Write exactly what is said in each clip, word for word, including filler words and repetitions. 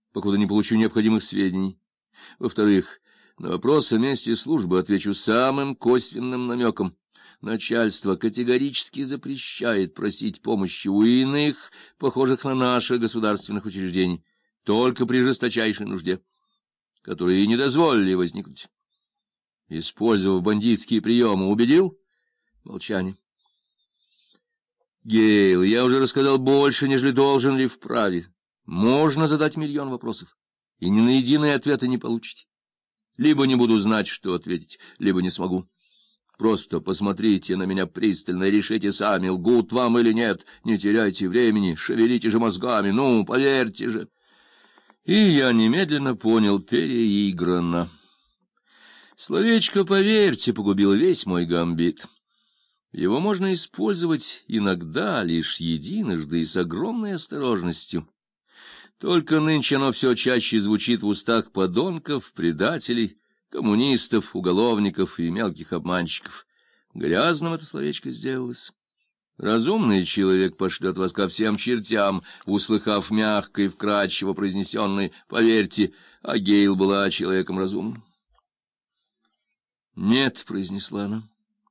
покуда не получу необходимых сведений. Во-вторых, на вопрос о месте службы отвечу самым косвенным намеком. Начальство категорически запрещает просить помощи у иных, похожих на наших государственных учреждений, только при жесточайшей нужде, которые и не дозволили возникнуть. Использовав бандитские приемы, убедил? Молчание. Гейл, я уже рассказал больше, нежели должен ли вправе. Можно задать миллион вопросов, и ни на единый ответ не получите. Либо не буду знать, что ответить, либо не смогу. Просто посмотрите на меня пристально и решите сами, лгут вам или нет. Не теряйте времени, шевелите же мозгами, ну, поверьте же. И я немедленно понял, переиграно. Словечко «поверьте» погубило весь мой гамбит. Его можно использовать иногда, лишь единожды и с огромной осторожностью. Только нынче оно все чаще звучит в устах подонков, предателей, коммунистов, уголовников и мелких обманщиков. Грязным это словечко сделалось. Разумный человек пошлет вас ко всем чертям, услыхав мягко и вкрадчиво произнесенное «поверьте», а Гейл была человеком разумным. «Нет», — произнесла она.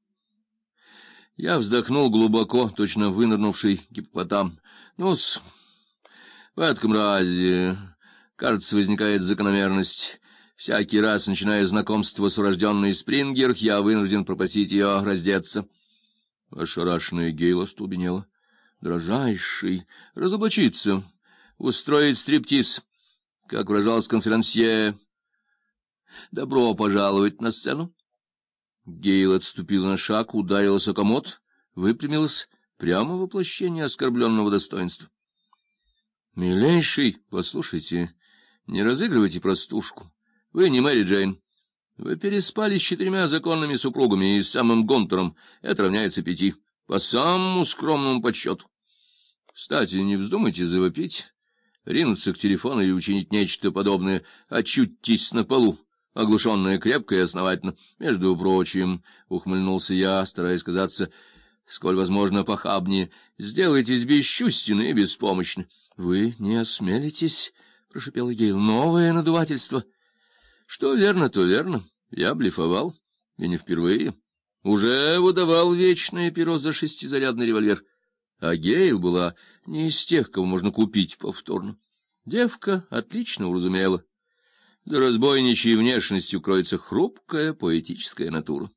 Я вздохнул глубоко, точно вынырнувший гиппопотам. Ну-с, в этом разе, кажется, возникает закономерность. Всякий раз, начиная знакомство с урожденной Спрингер, я вынужден попросить ее раздеться. Ошарашенная Гейла остолбенела. Дрожайший, разоблачиться, устроить стриптиз, как выражался конферансье. Добро пожаловать на сцену. Гейл отступила на шаг, ударилась о комод, выпрямилась, прямо воплощение оскорбленного достоинства. — Милейший, послушайте, не разыгрывайте простушку. Вы не Мэри Джейн. Вы переспали с четырьмя законными супругами и с самым Гонтером. Это равняется пяти, по самому скромному подсчету. Кстати, не вздумайте завопить, ринуться к телефону или учинить нечто подобное. Очутьтесь на полу, оглушенная крепко и основательно. Между прочим, — ухмыльнулся я, стараясь казаться, сколь возможно, похабнее, — сделайтесь бесчувственны и беспомощны. — Вы не осмелитесь, — прошипела Гейл, — новое надувательство. Что верно, то верно. Я блефовал, и не впервые. Уже выдавал вечное перо за шестизарядный револьвер. А Гейл была не из тех, кого можно купить повторно. Девка отлично уразумела. За разбойничьей внешностью кроется хрупкая поэтическая натура.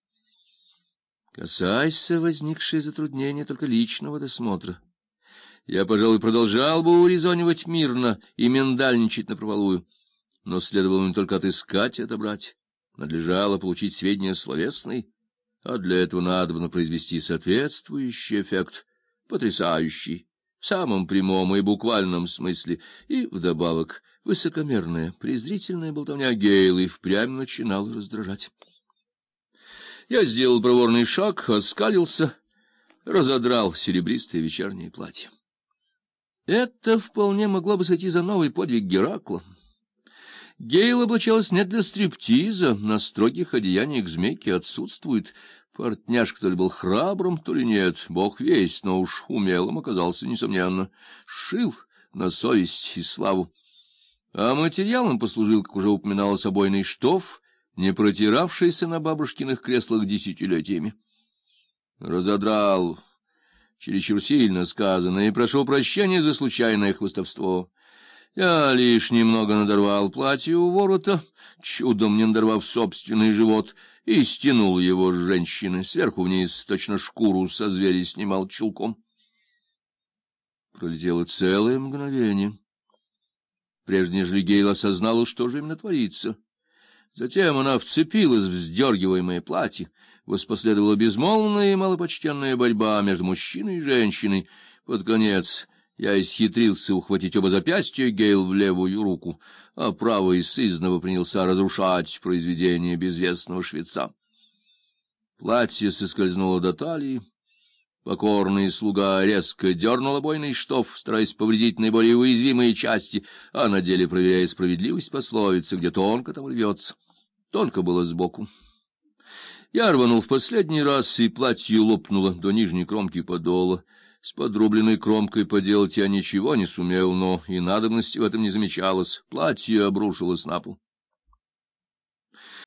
Касайся возникшие затруднения только личного досмотра. Я, пожалуй, продолжал бы урезонивать мирно и миндальничать напропалую. Но следовало не только отыскать и отобрать, надлежало получить сведения словесные, а для этого надобно произвести соответствующий эффект, потрясающий, в самом прямом и буквальном смысле, и, вдобавок, высокомерная, презрительная болтовня Гейла и впрямь начинала раздражать. Я сделал проворный шаг, оскалился, разодрал серебристое вечернее платье. Это вполне могло бы сойти за новый подвиг Геракла. Гейл облачалась не для стриптиза, на строгих одеяниях змейки отсутствует. Портняжка то ли был храбрым, то ли нет, бог весть, но уж умелым оказался, несомненно. Шил на совесть и славу. А материалом послужил, как уже упоминалось, обойный штоф, не протиравшийся на бабушкиных креслах десятилетиями. Разодрал, чересчур сильно сказано, и прошу прощения за случайное хвастовство. Я лишь немного надорвал платье у ворота, чудом не надорвав собственный живот, и стянул его с женщины сверху вниз, точно шкуру со зверя снимал чулком. Пролетело целое мгновение, прежде нежели Гейл осознала, что же именно творится. Затем она вцепилась в вздергиваемое платье, воспоследовала безмолвная и малопочтенная борьба между мужчиной и женщиной. Под конец я исхитрился ухватить оба запястья Гейл в левую руку, а правый сызнова принялся разрушать произведение безвестного швеца. Платье соскользнуло до талии. Покорный слуга резко дернул обойный штоф, стараясь повредить наиболее уязвимые части, а на деле проверяя справедливость пословицы, где тонко там рвется. Тонко было сбоку. Я рванул в последний раз, и платье лопнуло до нижней кромки подола. С подрубленной кромкой поделать я ничего не сумел, но и надобности в этом не замечалось. Платье обрушилось на пол.